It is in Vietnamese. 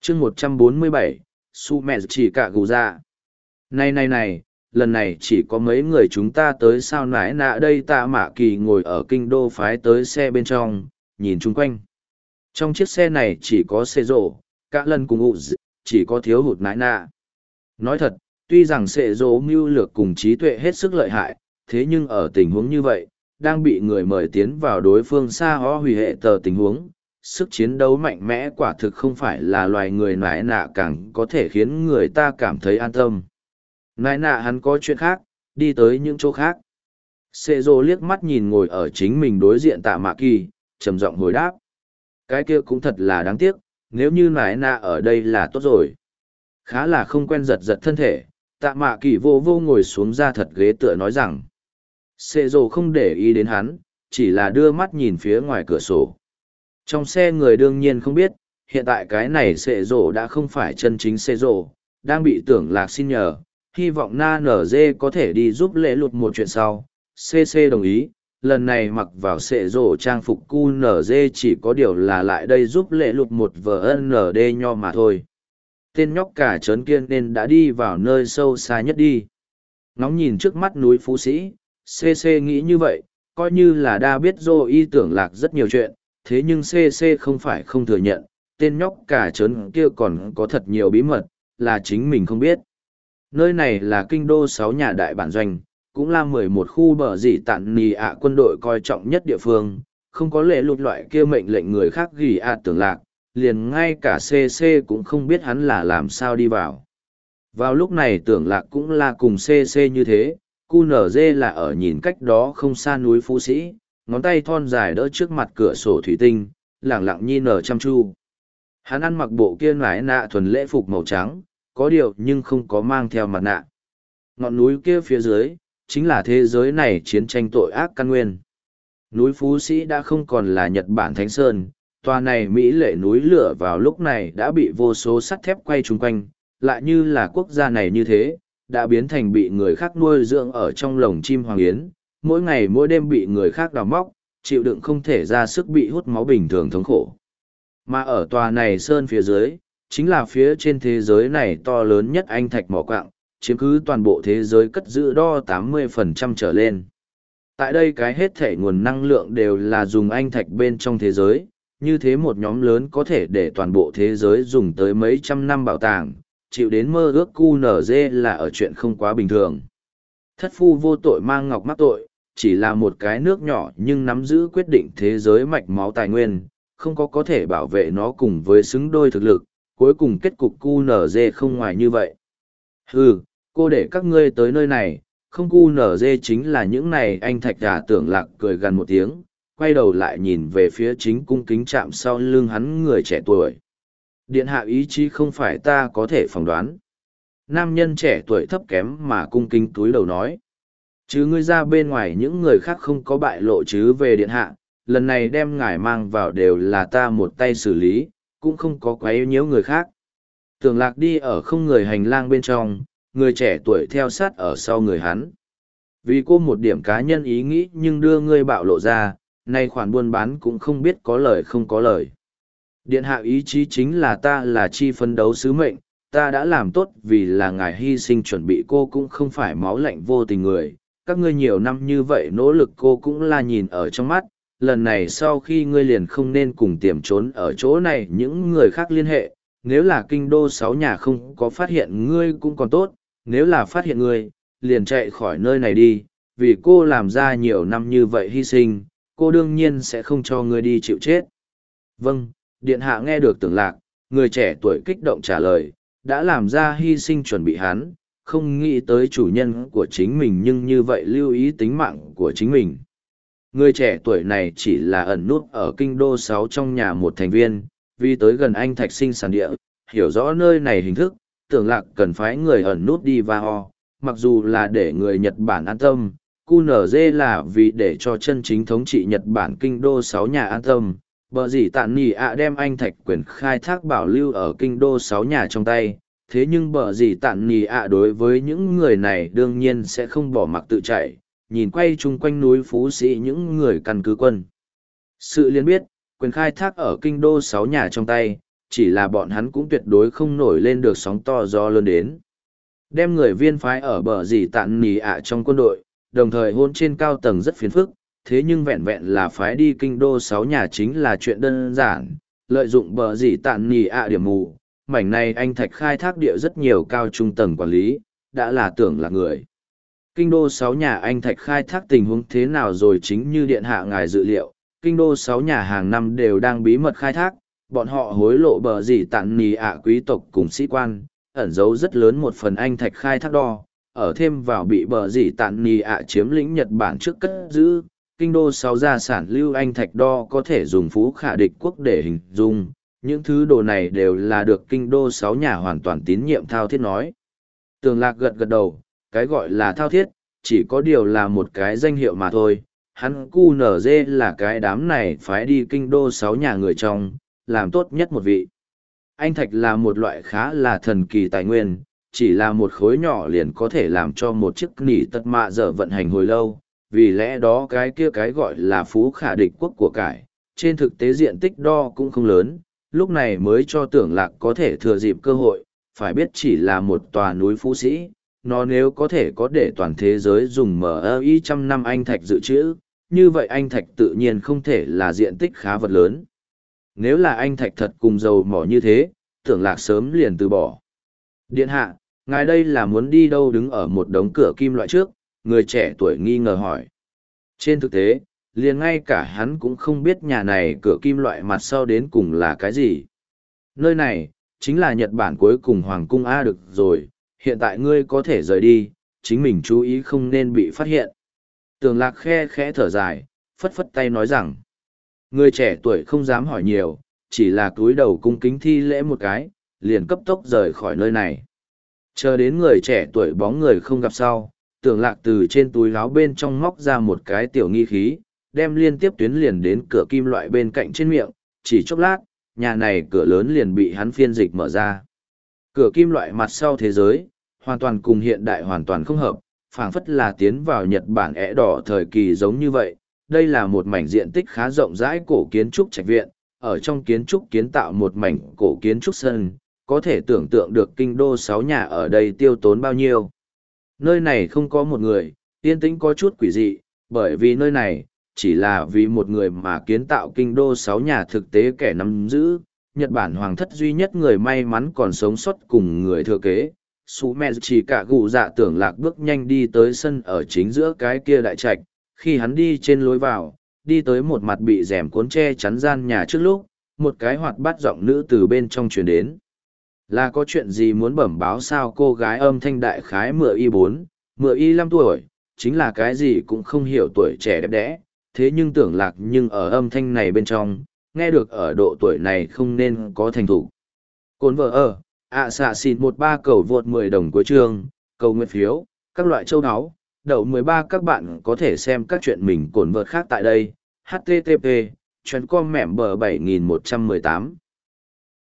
chương 147, su mẹ chỉ cả gù ra. Này, lần này chỉ có mấy người chúng ta tới sao nãi nạ đây. Tạ Mạ Kỳ ngồi ở kinh đô phái tới xe bên trong, nhìn chung quanh. Trong chiếc xe này chỉ có xe rộ, cả lần cùng ụ chỉ có thiếu hụt nãi nạ. Nói thật, tuy rằng xe rộ mưu lược cùng trí tuệ hết sức lợi hại, thế nhưng ở tình huống như vậy, đang bị người mời tiến vào đối phương xa ho hủy hệ tờ tình huống, sức chiến đấu mạnh mẽ quả thực không phải là loài người nãi nạ càng có thể khiến người ta cảm thấy an tâm. Nãi nạ hắn có chuyện khác, đi tới những chỗ khác. Sệ dô liếc mắt nhìn ngồi ở chính mình đối diện Tạ Mạ Kỳ, trầm giọng hồi đáp. Cái kia cũng thật là đáng tiếc, nếu như nãi nạ ở đây là tốt rồi. Khá là không quen giật giật thân thể, Tạ Mạ Kỳ vô vô ngồi xuống ra thật ghế tựa nói rằng. Sệ dô không để ý đến hắn, chỉ là đưa mắt nhìn phía ngoài cửa sổ. Trong xe người đương nhiên không biết, hiện tại cái này Sệ dô đã không phải chân chính Sệ dô, đang bị Tưởng Lạc xin nhờ, hy vọng Na Nở Dê có thể đi giúp lễ lụt một chuyện sau. CC đồng ý, lần này mặc vào Sệ dô trang phục cu nở dê chỉ có điều là lại đây giúp lễ lụt một VND nho mà thôi. Tên nhóc cả trớn kia nên đã đi vào nơi sâu xa nhất đi. Ngóng nhìn trước mắt núi Phú Sĩ, CC nghĩ như vậy, coi như là đa biết dô y Tưởng Lạc rất nhiều chuyện, thế nhưng CC không phải không thừa nhận, tên nhóc cả trớn kia còn có thật nhiều bí mật, là chính mình không biết. Nơi này là kinh đô 6 nhà đại bản doanh, cũng là 11 khu bờ dị tạn nì ạ quân đội coi trọng nhất địa phương, không có lệ lụt loại kia mệnh lệnh người khác ghi ạ Tưởng Lạc, liền ngay cả CC cũng không biết hắn là làm sao đi vào. Vào lúc này Tưởng Lạc cũng là cùng CC như thế, QNZ là ở nhìn cách đó không xa núi Phú Sĩ, ngón tay thon dài đỡ trước mặt cửa sổ thủy tinh, lẳng lặng nhìn nở chăm chu. Hắn ăn mặc bộ kia nải nạ thuần lễ phục màu trắng, có điều nhưng không có mang theo mặt nạ. Ngọn núi kia phía dưới, chính là thế giới này chiến tranh tội ác căn nguyên. Núi Phú Sĩ đã không còn là Nhật Bản Thánh Sơn, tòa này Mỹ lệ núi lửa vào lúc này đã bị vô số sắt thép quay chung quanh, lại như là quốc gia này như thế, đã biến thành bị người khác nuôi dưỡng ở trong lồng chim hoàng yến, mỗi ngày mỗi đêm bị người khác đào móc, chịu đựng không thể ra sức bị hút máu bình thường thống khổ. Mà ở tòa này sơn phía dưới, chính là phía trên thế giới này to lớn nhất anh thạch mỏ quạng, chiếm cứ toàn bộ thế giới cất giữ đo 80% trở lên. Tại đây cái hết thể nguồn năng lượng đều là dùng anh thạch bên trong thế giới, như thế một nhóm lớn có thể để toàn bộ thế giới dùng tới mấy trăm năm bảo tàng, chịu đến mơ ước QNZ là ở chuyện không quá bình thường. Thất phu vô tội mang ngọc mắc tội, chỉ là một cái nước nhỏ nhưng nắm giữ quyết định thế giới mạch máu tài nguyên, không có thể bảo vệ nó cùng với xứng đôi thực lực, cuối cùng kết cục QNZ không ngoài như vậy. Hừ, cô để các ngươi tới nơi này, không QNZ chính là những này. Anh thạch đà Tưởng Lạc cười gần một tiếng, quay đầu lại nhìn về phía chính cung kính chạm sau lưng hắn người trẻ tuổi. Điện hạ ý chí không phải ta có thể phỏng đoán. Nam nhân trẻ tuổi thấp kém mà cung kính túi đầu nói. Chứ ngươi ra bên ngoài những người khác không có bại lộ chứ về điện hạ, lần này đem ngài mang vào đều là ta một tay xử lý, cũng không có quấy nhiễu người khác. Tưởng Lạc đi ở không người hành lang bên trong, người trẻ tuổi theo sát ở sau người hắn. Vì cô một điểm cá nhân ý nghĩ nhưng đưa ngươi bạo lộ ra, nay khoản buôn bán cũng không biết có lời không có lời. Điện hạ ý chí chính là ta là chi phấn đấu sứ mệnh, ta đã làm tốt vì là ngài hy sinh chuẩn bị, cô cũng không phải máu lạnh vô tình người. Các ngươi nhiều năm như vậy nỗ lực cô cũng là nhìn ở trong mắt, lần này sau khi ngươi liền không nên cùng tiềm trốn ở chỗ này những người khác liên hệ, nếu là kinh đô 6 nhà không có phát hiện ngươi cũng còn tốt, nếu là phát hiện ngươi, liền chạy khỏi nơi này đi, vì cô làm ra nhiều năm như vậy hy sinh, cô đương nhiên sẽ không cho ngươi đi chịu chết. Vâng, điện hạ nghe được Tưởng Lạc, người trẻ tuổi kích động trả lời, đã làm ra hy sinh chuẩn bị hắn, không nghĩ tới chủ nhân của chính mình nhưng như vậy lưu ý tính mạng của chính mình. Người trẻ tuổi này chỉ là ẩn nút ở kinh đô 6 trong nhà một thành viên, vì tới gần anh thạch sinh sản địa, hiểu rõ nơi này hình thức, Tưởng Lạc cần phái người ẩn nút đi và ho, mặc dù là để người Nhật Bản an tâm, QNZ là vì để cho chân chính thống trị Nhật Bản kinh đô 6 nhà an tâm. Bờ dì tạn nì ạ đem anh thạch quyền khai thác bảo lưu ở kinh đô 6 nhà trong tay, thế nhưng bờ dì tạn nì ạ đối với những người này đương nhiên sẽ không bỏ mặc tự chạy, nhìn quay chung quanh núi Phú Sĩ những người căn cứ quân. Sự liên biết, quyền khai thác ở kinh đô 6 nhà trong tay, chỉ là bọn hắn cũng tuyệt đối không nổi lên được sóng to gió lớn đến. Đem người viên phái ở bờ dì tạn nì ạ trong quân đội, đồng thời hôn trên cao tầng rất phiền phức, thế nhưng vẹn vẹn là phái đi kinh đô 6 nhà chính là chuyện đơn giản, lợi dụng bờ dì tạn nì ạ điểm mù, mảnh này anh Thạch khai thác địa rất nhiều cao trung tầng quản lý, đã là tưởng là người. Kinh đô 6 nhà anh Thạch khai thác tình huống thế nào rồi chính như điện hạ ngài dự liệu, kinh đô 6 nhà hàng năm đều đang bí mật khai thác, bọn họ hối lộ bờ dì tạn nì ạ quý tộc cùng sĩ quan, ẩn giấu rất lớn một phần anh Thạch khai thác đo, ở thêm vào bị bờ dì tạn nì ạ chiếm lĩnh Nhật Bản trước cất giữ, kinh đô 6 gia sản lưu anh Thạch đo có thể dùng phú khả địch quốc để hình dung, những thứ đồ này đều là được kinh đô 6 nhà hoàn toàn tín nhiệm thao thiết nói. Tường Lạc gật gật đầu, cái gọi là thao thiết, chỉ có điều là một cái danh hiệu mà thôi, hắn QNZ là cái đám này phái đi kinh đô 6 nhà người trong, làm tốt nhất một vị. Anh Thạch là một loại khá là thần kỳ tài nguyên, chỉ là một khối nhỏ liền có thể làm cho một chiếc nỉ tật mạ dở vận hành hồi lâu, vì lẽ đó cái kia cái gọi là phú khả địch quốc của cải, trên thực tế diện tích đo cũng không lớn, lúc này mới cho Tưởng Lạc có thể thừa dịp cơ hội, phải biết chỉ là một tòa núi phú sĩ, nó nếu có thể có để toàn thế giới dùng MI trăm năm anh Thạch dự trữ, như vậy anh Thạch tự nhiên không thể là diện tích khá vật lớn. Nếu là anh Thạch thật cùng dầu mỏ như thế, Tưởng Lạc sớm liền từ bỏ. Điện hạ, ngài đây là muốn đi đâu? Đứng ở một đống cửa kim loại trước, người trẻ tuổi nghi ngờ hỏi. Trên thực tế, liền ngay cả hắn cũng không biết nhà này cửa kim loại mặt sau đến cùng là cái gì. Nơi này, chính là Nhật Bản cuối cùng Hoàng cung A. Được rồi, hiện tại ngươi có thể rời đi, chính mình chú ý không nên bị phát hiện. Tường Lạc khe khẽ thở dài, phất phất tay nói rằng, người trẻ tuổi không dám hỏi nhiều, chỉ là cúi đầu cung kính thi lễ một cái, liền cấp tốc rời khỏi nơi này. Chờ đến người trẻ tuổi bóng người không gặp sau, Tường Lạc từ trên túi áo bên trong móc ra một cái tiểu nghi khí, đem liên tiếp tuyến liền đến cửa kim loại bên cạnh trên miệng, chỉ chốc lát, nhà này cửa lớn liền bị hắn phiên dịch mở ra. Cửa kim loại mặt sau thế giới, hoàn toàn cùng hiện đại hoàn toàn không hợp, phảng phất là tiến vào Nhật Bản ẻ đỏ thời kỳ giống như vậy. Đây là một mảnh diện tích khá rộng rãi cổ kiến trúc trạch viện, ở trong kiến trúc kiến tạo một mảnh cổ kiến trúc sân, có thể tưởng tượng được kinh đô 6 nhà ở đây tiêu tốn bao nhiêu. Nơi này không có một người, yên tĩnh có chút quỷ dị, bởi vì nơi này, chỉ là vì một người mà kiến tạo kinh đô 6 nhà thực tế kẻ nắm giữ, Nhật Bản hoàng thất duy nhất người may mắn còn sống sót cùng người thừa kế. Sú mẹ chỉ cả gù dạ Tưởng Lạc bước nhanh đi tới sân ở chính giữa cái kia đại trạch, khi hắn đi trên lối vào, đi tới một mặt bị rèm cuốn che chắn gian nhà trước lúc, một cái hoạt bát giọng nữ từ bên trong truyền đến. Là có chuyện gì muốn bẩm báo sao? Cô gái âm thanh đại khái mựa y 4, mựa y 5 tuổi, chính là cái gì cũng không hiểu, tuổi trẻ đẹp đẽ, thế nhưng Tưởng Lạc nhưng ở âm thanh này bên trong, nghe được ở độ tuổi này không nên có thành thủ. Cồn vợ ở, xạ xịn 13 cầu vượt 10 đồng cuối chương, cầu nguyện phiếu, các loại châu áo, đậu 13 các bạn có thể xem các chuyện mình cồn vợt khác tại đây, http, chuyến com mẻm bờ 7118.